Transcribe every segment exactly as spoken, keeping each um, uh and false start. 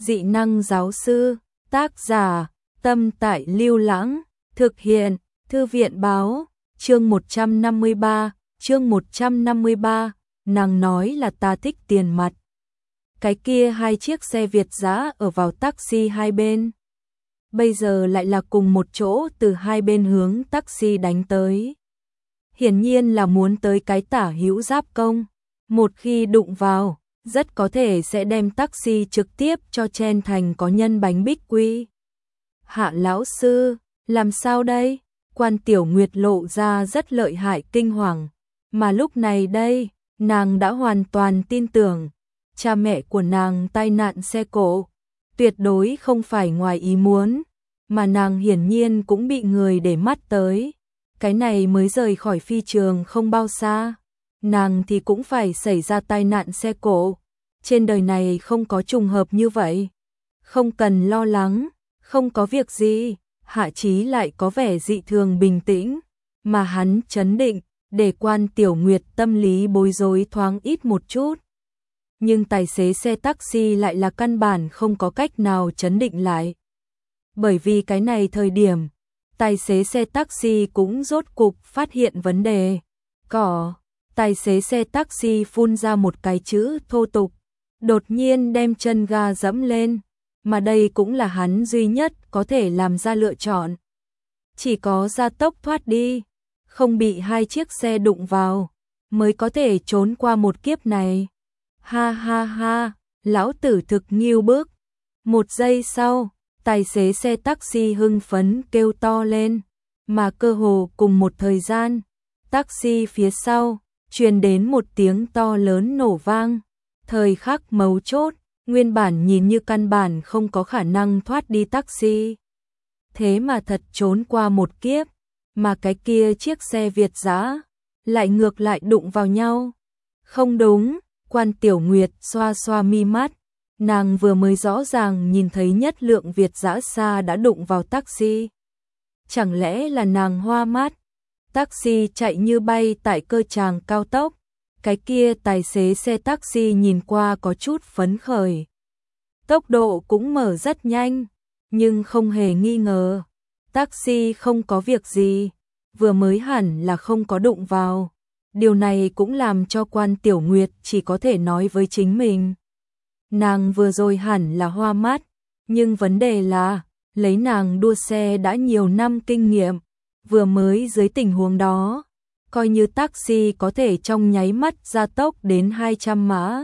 Dị năng giáo sư, tác giả, Tâm Tại Lưu Lãng, thực hiện, Thư viện báo, chương một trăm năm mươi ba, chương một trăm năm mươi ba, nàng nói là ta thích tiền mặt. Cái kia hai chiếc xe Việt dã ở vào taxi hai bên. Bây giờ lại là cùng một chỗ từ hai bên hướng taxi đánh tới. Hiển nhiên là muốn tới cái tả hữu giáp công. Một khi đụng vào, rất có thể sẽ đem taxi trực tiếp cho chen thành có nhân bánh bích quy. Hạ lão sư, làm sao đây? Quan Tiểu Nguyệt lộ ra rất lợi hại kinh hoàng. Mà lúc này đây, nàng đã hoàn toàn tin tưởng. Cha mẹ của nàng tai nạn xe cộ, tuyệt đối không phải ngoài ý muốn, mà nàng hiển nhiên cũng bị người để mắt tới. Cái này mới rời khỏi phi trường không bao xa, nàng thì cũng phải xảy ra tai nạn xe cộ. Trên đời này không có trùng hợp như vậy. Không cần lo lắng, không có việc gì. Hạ Chí lại có vẻ dị thường bình tĩnh, mà hắn trấn định, để Quan Tiểu Nguyệt tâm lý bối rối thoáng ít một chút. Nhưng tài xế xe taxi lại là căn bản không có cách nào trấn định lại. Bởi vì cái này thời điểm, tài xế xe taxi cũng rốt cục phát hiện vấn đề. Cỏ, tài xế xe taxi phun ra một cái chữ thô tục, đột nhiên đem chân ga dẫm lên, mà đây cũng là hắn duy nhất có thể làm ra lựa chọn. Chỉ có gia tốc thoát đi, không bị hai chiếc xe đụng vào, mới có thể trốn qua một kiếp này. Ha ha ha, lão tử thực nghiêu bức. Một giây sau, tài xế xe taxi hưng phấn kêu to lên, mà cơ hồ cùng một thời gian, taxi phía sau truyền đến một tiếng to lớn nổ vang. Thời khắc mấu chốt, nguyên bản nhìn như căn bản không có khả năng thoát đi taxi, thế mà thật trốn qua một kiếp, mà cái kia chiếc xe Việt dã lại ngược lại đụng vào nhau. Không đúng. Quan Tiểu Nguyệt xoa xoa mi mắt, nàng vừa mới rõ ràng nhìn thấy nhất lượng Việt dã xa đã đụng vào taxi. Chẳng lẽ là nàng hoa mắt? Taxi chạy như bay tại cơ tràng cao tốc, cái kia tài xế xe taxi nhìn qua có chút phấn khởi. Tốc độ cũng mở rất nhanh, nhưng không hề nghi ngờ, taxi không có việc gì, vừa mới hẳn là không có đụng vào. Điều này cũng làm cho Quan Tiểu Nguyệt chỉ có thể nói với chính mình. Nàng vừa rồi hẳn là hoa mắt, nhưng vấn đề là, lấy nàng đua xe đã nhiều năm kinh nghiệm, vừa mới dưới tình huống đó, coi như taxi có thể trong nháy mắt gia tốc đến hai trăm mã,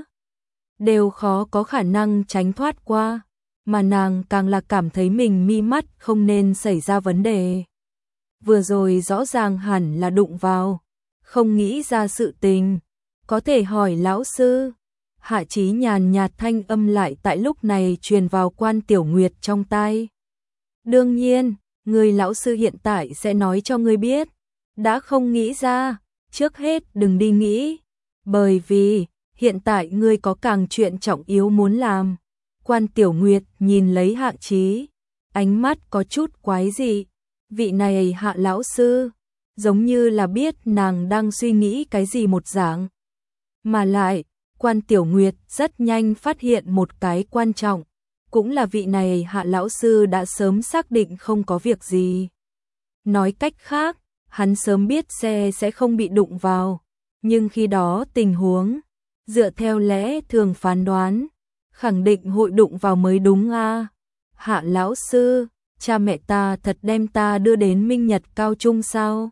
đều khó có khả năng tránh thoát qua, mà nàng càng là cảm thấy mình mi mắt không nên xảy ra vấn đề. Vừa rồi rõ ràng hẳn là đụng vào. Không nghĩ ra sự tình, có thể hỏi lão sư. Hạ Chí nhàn nhạt thanh âm lại tại lúc này truyền vào Quan Tiểu Nguyệt trong tai. Đương nhiên, người lão sư hiện tại sẽ nói cho ngươi biết. Đã không nghĩ ra, trước hết đừng đi nghĩ. Bởi vì, hiện tại ngươi có càng chuyện trọng yếu muốn làm. Quan Tiểu Nguyệt nhìn lấy Hạ Chí, ánh mắt có chút quái dị. Vị này Hạ lão sư, giống như là biết nàng đang suy nghĩ cái gì một dạng. Mà lại, Quan Tiểu Nguyệt rất nhanh phát hiện một cái quan trọng, cũng là vị này Hạ lão sư đã sớm xác định không có việc gì. Nói cách khác, hắn sớm biết xe sẽ không bị đụng vào, nhưng khi đó tình huống, dựa theo lẽ thường phán đoán, khẳng định hội đụng vào mới đúng a. Hạ lão sư, cha mẹ ta thật đem ta đưa đến Minh Nhật cao trung sao?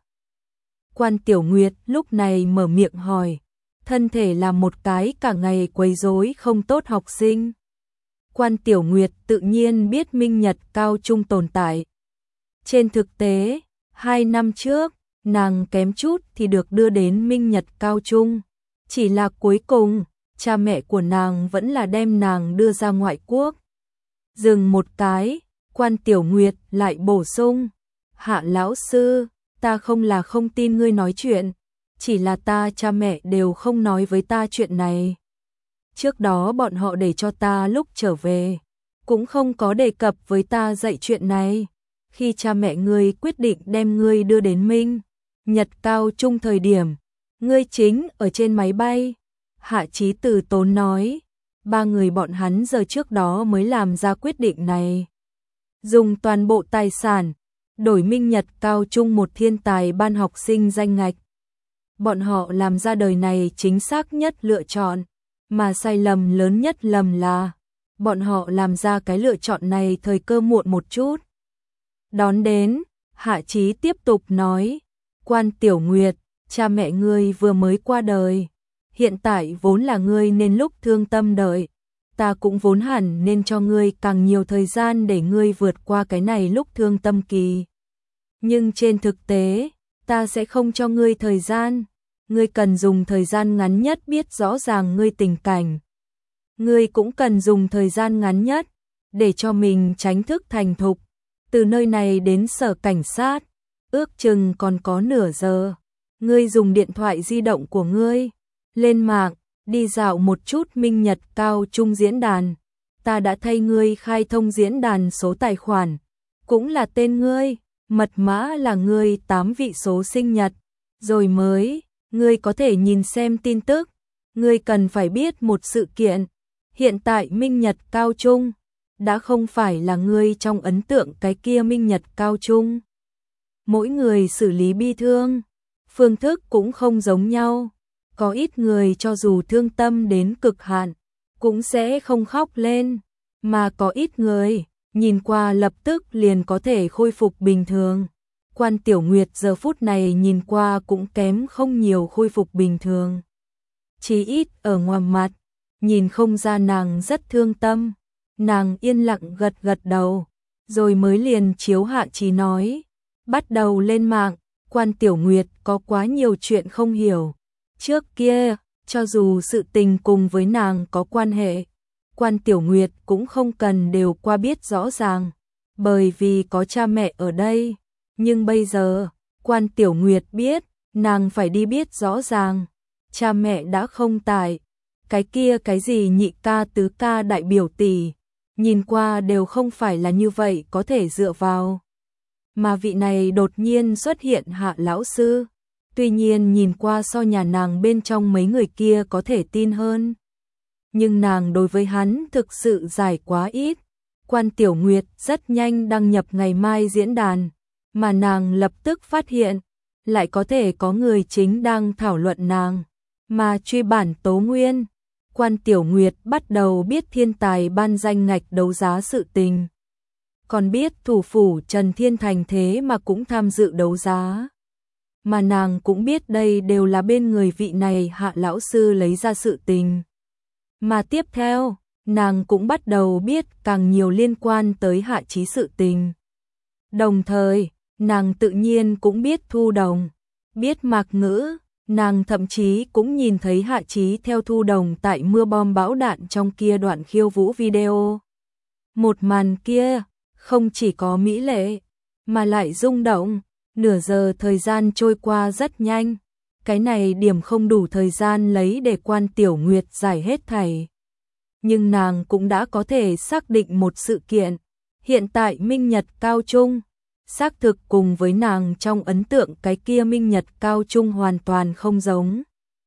Quan Tiểu Nguyệt lúc này mở miệng hỏi, thân thể là một cái cả ngày quấy rối không tốt học sinh. Quan Tiểu Nguyệt tự nhiên biết Minh Nhật cao trung tồn tại. Trên thực tế, hai năm trước, nàng kém chút thì được đưa đến Minh Nhật cao trung. Chỉ là cuối cùng, cha mẹ của nàng vẫn là đem nàng đưa ra ngoại quốc. Dừng một cái, Quan Tiểu Nguyệt lại bổ sung, Hạ lão sư, ta không là không tin ngươi nói chuyện, chỉ là ta cha mẹ đều không nói với ta chuyện này. Trước đó bọn họ để cho ta lúc trở về, cũng không có đề cập với ta dạy chuyện này. Khi cha mẹ ngươi quyết định đem ngươi đưa đến Minh Nhật cao trung thời điểm, ngươi chính ở trên máy bay. Hạ Chí từ tốn nói, ba người bọn hắn giờ trước đó mới làm ra quyết định này. Dùng toàn bộ tài sản, đổi Minh Nhật Cao Trung một thiên tài ban học sinh danh ngạch. Bọn họ làm ra đời này chính xác nhất lựa chọn, mà sai lầm lớn nhất lầm là bọn họ làm ra cái lựa chọn này thời cơ muộn một chút. Đón đến, Hạ Chí tiếp tục nói, Quan Tiểu Nguyệt, cha mẹ ngươi vừa mới qua đời, hiện tại vốn là ngươi nên lúc thương tâm đợi, ta cũng vốn hẳn nên cho ngươi càng nhiều thời gian để ngươi vượt qua cái này lúc thương tâm kỳ. Nhưng trên thực tế, ta sẽ không cho ngươi thời gian, ngươi cần dùng thời gian ngắn nhất biết rõ ràng ngươi tình cảnh. Ngươi cũng cần dùng thời gian ngắn nhất để cho mình tránh thức thành thục. Từ nơi này đến sở cảnh sát, ước chừng còn có nửa giờ. Ngươi dùng điện thoại di động của ngươi, lên mạng, đi dạo một chút Minh Nhật Cao Trung diễn đàn. Ta đã thay ngươi khai thông diễn đàn số tài khoản, cũng là tên ngươi, mật mã là ngươi tám vị số sinh nhật, rồi mới, ngươi có thể nhìn xem tin tức. Ngươi cần phải biết một sự kiện, hiện tại Minh Nhật Cao Trung đã không phải là ngươi trong ấn tượng cái kia Minh Nhật Cao Trung. Mỗi người xử lý bi thương, phương thức cũng không giống nhau. Có ít người cho dù thương tâm đến cực hạn, cũng sẽ không khóc lên, mà có ít người, nhìn qua lập tức liền có thể khôi phục bình thường. Quan Tiểu Nguyệt giờ phút này nhìn qua cũng kém không nhiều khôi phục bình thường. Chỉ ít ở ngoài mặt, nhìn không ra nàng rất thương tâm. Nàng yên lặng gật gật đầu, rồi mới liền chiếu Hạ Chí nói, bắt đầu lên mạng. Quan Tiểu Nguyệt có quá nhiều chuyện không hiểu. Trước kia, cho dù sự tình cùng với nàng có quan hệ, Quan Tiểu Nguyệt cũng không cần đều qua biết rõ ràng, bởi vì có cha mẹ ở đây. Nhưng bây giờ, Quan Tiểu Nguyệt biết, nàng phải đi biết rõ ràng. Cha mẹ đã không tại, cái kia cái gì nhị ca tứ ca đại biểu tỷ, nhìn qua đều không phải là như vậy có thể dựa vào. Mà vị này đột nhiên xuất hiện Hạ lão sư, tuy nhiên nhìn qua so nhà nàng bên trong mấy người kia có thể tin hơn. Nhưng nàng đối với hắn thực sự giải quá ít. Quan Tiểu Nguyệt rất nhanh đăng nhập ngày mai diễn đàn, mà nàng lập tức phát hiện, lại có thể có người chính đang thảo luận nàng, mà truy bản tố nguyên. Quan Tiểu Nguyệt bắt đầu biết thiên tài ban danh ngạch đấu giá sự tình. Còn biết thủ phủ Trần Thiên Thành thế mà cũng tham dự đấu giá. Mà nàng cũng biết đây đều là bên người vị này Hạ lão sư lấy ra sự tình. Mà tiếp theo, nàng cũng bắt đầu biết càng nhiều liên quan tới Hạ Chí sự tình. Đồng thời, nàng tự nhiên cũng biết Thu Đồng, biết Mạc Ngữ, nàng thậm chí cũng nhìn thấy Hạ Chí theo Thu Đồng tại mưa bom bão đạn trong kia đoạn khiêu vũ video. Một màn kia, không chỉ có mỹ lệ, mà lại rung động. Nửa giờ thời gian trôi qua rất nhanh, cái này điểm không đủ thời gian lấy để Quan Tiểu Nguyệt giải hết thảy. Nhưng nàng cũng đã có thể xác định một sự kiện, hiện tại Minh Nhật Cao Trung, xác thực cùng với nàng trong ấn tượng cái kia Minh Nhật Cao Trung hoàn toàn không giống.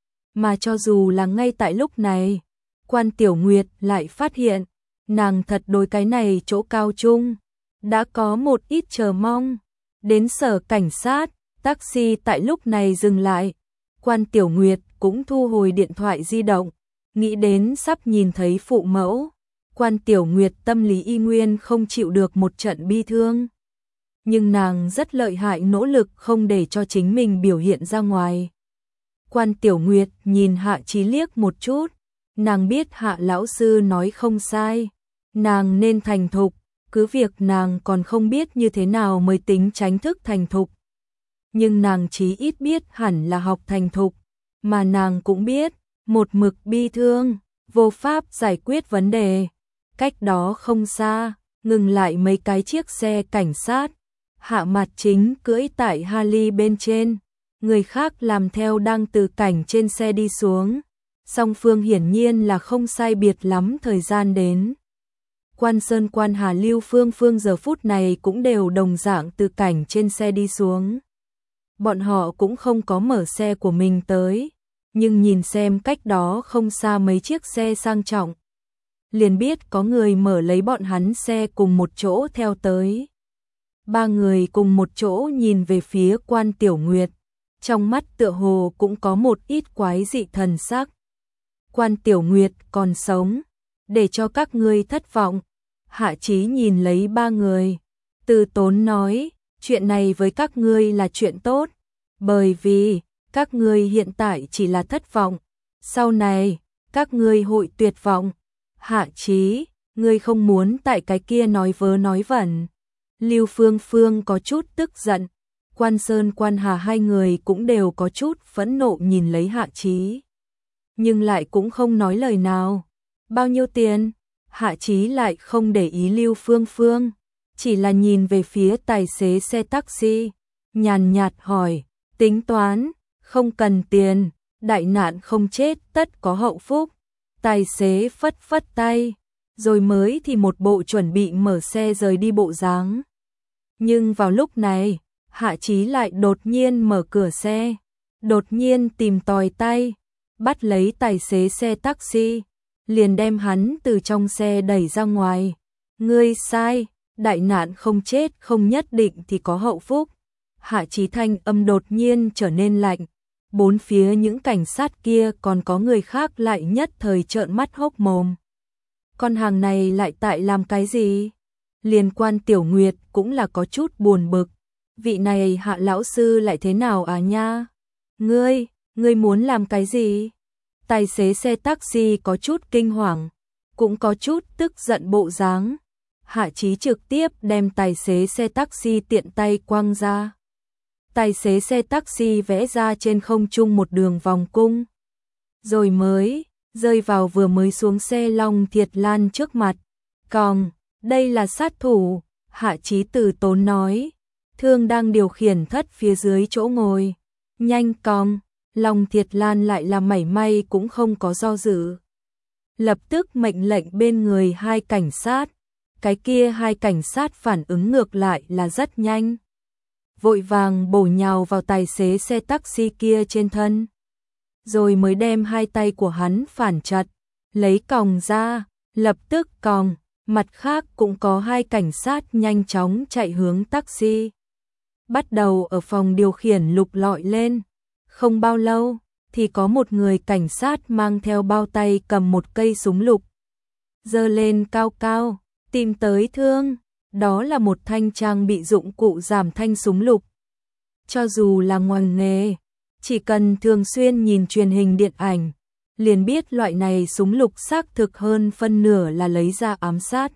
Mà cho dù là ngay tại lúc này, Quan Tiểu Nguyệt lại phát hiện, nàng thật đối cái này chỗ cao trung, đã có một ít chờ mong. Đến sở cảnh sát, taxi tại lúc này dừng lại. Quan Tiểu Nguyệt cũng thu hồi điện thoại di động, nghĩ đến sắp nhìn thấy phụ mẫu. Quan Tiểu Nguyệt tâm lý y nguyên không chịu được một trận bi thương. Nhưng nàng rất lợi hại nỗ lực không để cho chính mình biểu hiện ra ngoài. Quan Tiểu Nguyệt nhìn Hạ Chí liếc một chút, nàng biết Hạ lão sư nói không sai, nàng nên thành thục. Cứ việc nàng còn không biết như thế nào mới tính tránh thức thành thục. Nhưng nàng chí ít biết hẳn là học thành thục. Mà nàng cũng biết, một mực bi thương, vô pháp giải quyết vấn đề. Cách đó không xa, ngừng lại mấy cái chiếc xe cảnh sát. Hạ Mạt Chính cưỡi tại Harley bên trên. Người khác làm theo đang từ cảnh trên xe đi xuống. Song phương hiển nhiên là không sai biệt lắm thời gian đến. Quan Sơn Quan Hà Lưu Phương Phương giờ phút này cũng đều đồng dạng từ cảnh trên xe đi xuống. Bọn họ cũng không có mở xe của mình tới, nhưng nhìn xem cách đó không xa mấy chiếc xe sang trọng, liền biết có người mở lấy bọn hắn xe cùng một chỗ theo tới. Ba người cùng một chỗ nhìn về phía Quan Tiểu Nguyệt, trong mắt tựa hồ cũng có một ít quái dị thần sắc. Quan Tiểu Nguyệt còn sống, để cho các ngươi thất vọng. Hạ Chí nhìn lấy ba người, từ tốn nói, chuyện này với các ngươi là chuyện tốt, bởi vì các ngươi hiện tại chỉ là thất vọng, sau này các ngươi hội tuyệt vọng. Hạ Chí, ngươi không muốn tại cái kia nói vớ nói vẩn. Lưu Phương Phương có chút tức giận, Quan Sơn Quan Hà hai người cũng đều có chút phẫn nộ nhìn lấy Hạ Chí, nhưng lại cũng không nói lời nào. Bao nhiêu tiền? Hạ Chí lại không để ý Lưu Phương Phương, chỉ là nhìn về phía tài xế xe taxi, nhàn nhạt hỏi, tính toán, không cần tiền, đại nạn không chết tất có hậu phúc. Tài xế phất phất tay, rồi mới thì một bộ chuẩn bị mở xe rời đi bộ dáng. Nhưng vào lúc này, Hạ Chí lại đột nhiên mở cửa xe, đột nhiên tìm tòi tay, bắt lấy tài xế xe taxi, liền đem hắn từ trong xe đẩy ra ngoài. Ngươi sai, đại nạn không chết không nhất định thì có hậu phúc. Hạ Chí thanh âm đột nhiên trở nên lạnh, bốn phía những cảnh sát kia còn có người khác lại nhất thời trợn mắt hốc mồm. Con hàng này lại tại làm cái gì? Liên Quan Tiểu Nguyệt cũng là có chút buồn bực. Vị này Hạ lão sư lại thế nào à nha? Ngươi, ngươi muốn làm cái gì? Tài xế xe taxi có chút kinh hoàng, cũng có chút tức giận bộ dáng. Hạ Chí trực tiếp đem tài xế xe taxi tiện tay quăng ra. Tài xế xe taxi vẽ ra trên không trung một đường vòng cung, rồi mới rơi vào vừa mới xuống xe Long Thiệt Lan trước mặt. Còn, đây là sát thủ, Hạ Chí từ tốn nói. Thương đang điều khiển thất phía dưới chỗ ngồi. Nhanh cong, Long Thiệt Lan lại là mảy may cũng không có do dự. Lập tức mệnh lệnh bên người hai cảnh sát. Cái kia hai cảnh sát phản ứng ngược lại là rất nhanh, vội vàng bổ nhào vào tài xế xe taxi kia trên thân, rồi mới đem hai tay của hắn phản chặt, lấy còng ra, lập tức còng. Mặt khác cũng có hai cảnh sát nhanh chóng chạy hướng taxi, bắt đầu ở phòng điều khiển lục lọi lên. Không bao lâu thì có một người cảnh sát mang theo bao tay cầm một cây súng lục, giơ lên cao cao, tìm tới thương. Đó là một thanh trang bị dụng cụ giảm thanh súng lục. Cho dù là ngoài nghề, chỉ cần thường xuyên nhìn truyền hình điện ảnh, liền biết loại này súng lục xác thực hơn phân nửa là lấy ra ám sát.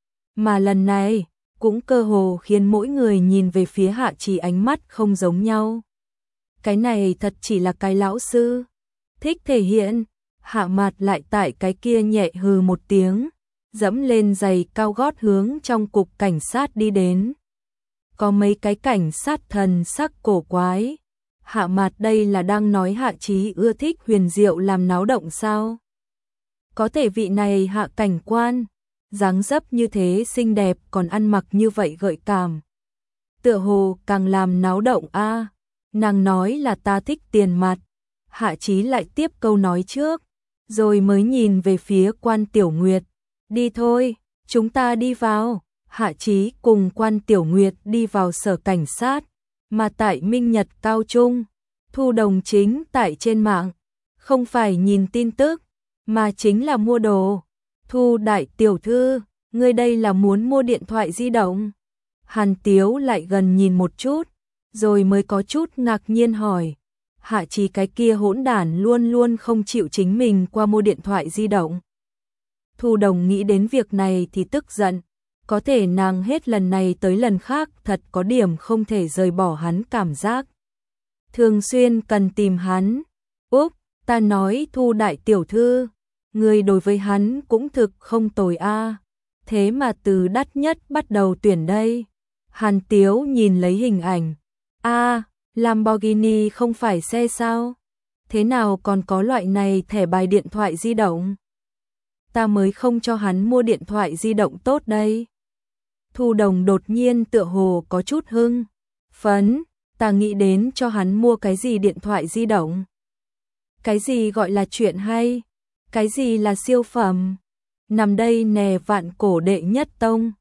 Mà lần này, cũng cơ hồ khiến mỗi người nhìn về phía Hạ Chí ánh mắt không giống nhau. Cái này thật chỉ là cái lão sư thích thể hiện. Hạ Mạt lại tại cái kia nhẹ hừ một tiếng, dẫm lên giày cao gót hướng trong cục cảnh sát đi đến. Có mấy cái cảnh sát thần sắc cổ quái. Hạ Mạt đây là đang nói Hạ Chí ưa thích huyền diệu làm náo động sao? Có thể vị này Hạ cảnh quan, dáng dấp như thế xinh đẹp còn ăn mặc như vậy gợi cảm, tựa hồ càng làm náo động a. À. Nàng nói là ta thích tiền mặt. Hạ Chí lại tiếp câu nói trước, rồi mới nhìn về phía Quan Tiểu Nguyệt. Đi thôi, chúng ta đi vào. Hạ Chí cùng Quan Tiểu Nguyệt đi vào sở cảnh sát, mà tại Minh Nhật Cao Trung, Thu Đồng chính tại trên mạng, không phải nhìn tin tức, mà chính là mua đồ. Thu đại tiểu thư, ngươi đây là muốn mua điện thoại di động? Hàn Tiếu lại gần nhìn một chút, rồi mới có chút ngạc nhiên hỏi. Hạ Chí cái kia hỗn đản luôn luôn không chịu chính mình qua mua điện thoại di động. Thu Đồng nghĩ đến việc này thì tức giận, có thể nàng hết lần này tới lần khác thật có điểm không thể rời bỏ hắn cảm giác. Thường xuyên cần tìm hắn. Úp, ta nói Thu đại tiểu thư, người đối với hắn cũng thực không tồi a. À. Thế mà từ đắt nhất bắt đầu tuyển đây. Hàn Tiếu nhìn lấy hình ảnh. A, à, Lamborghini không phải xe sao? Thế nào còn có loại này thẻ bài điện thoại di động? Ta mới không cho hắn mua điện thoại di động tốt đây. Thu Đồng đột nhiên tựa hồ có chút hưng phấn, ta nghĩ đến cho hắn mua cái gì điện thoại di động. Cái gì gọi là chuyện hay? Cái gì là siêu phẩm? nằm đây nè vạn cổ đệ nhất tông.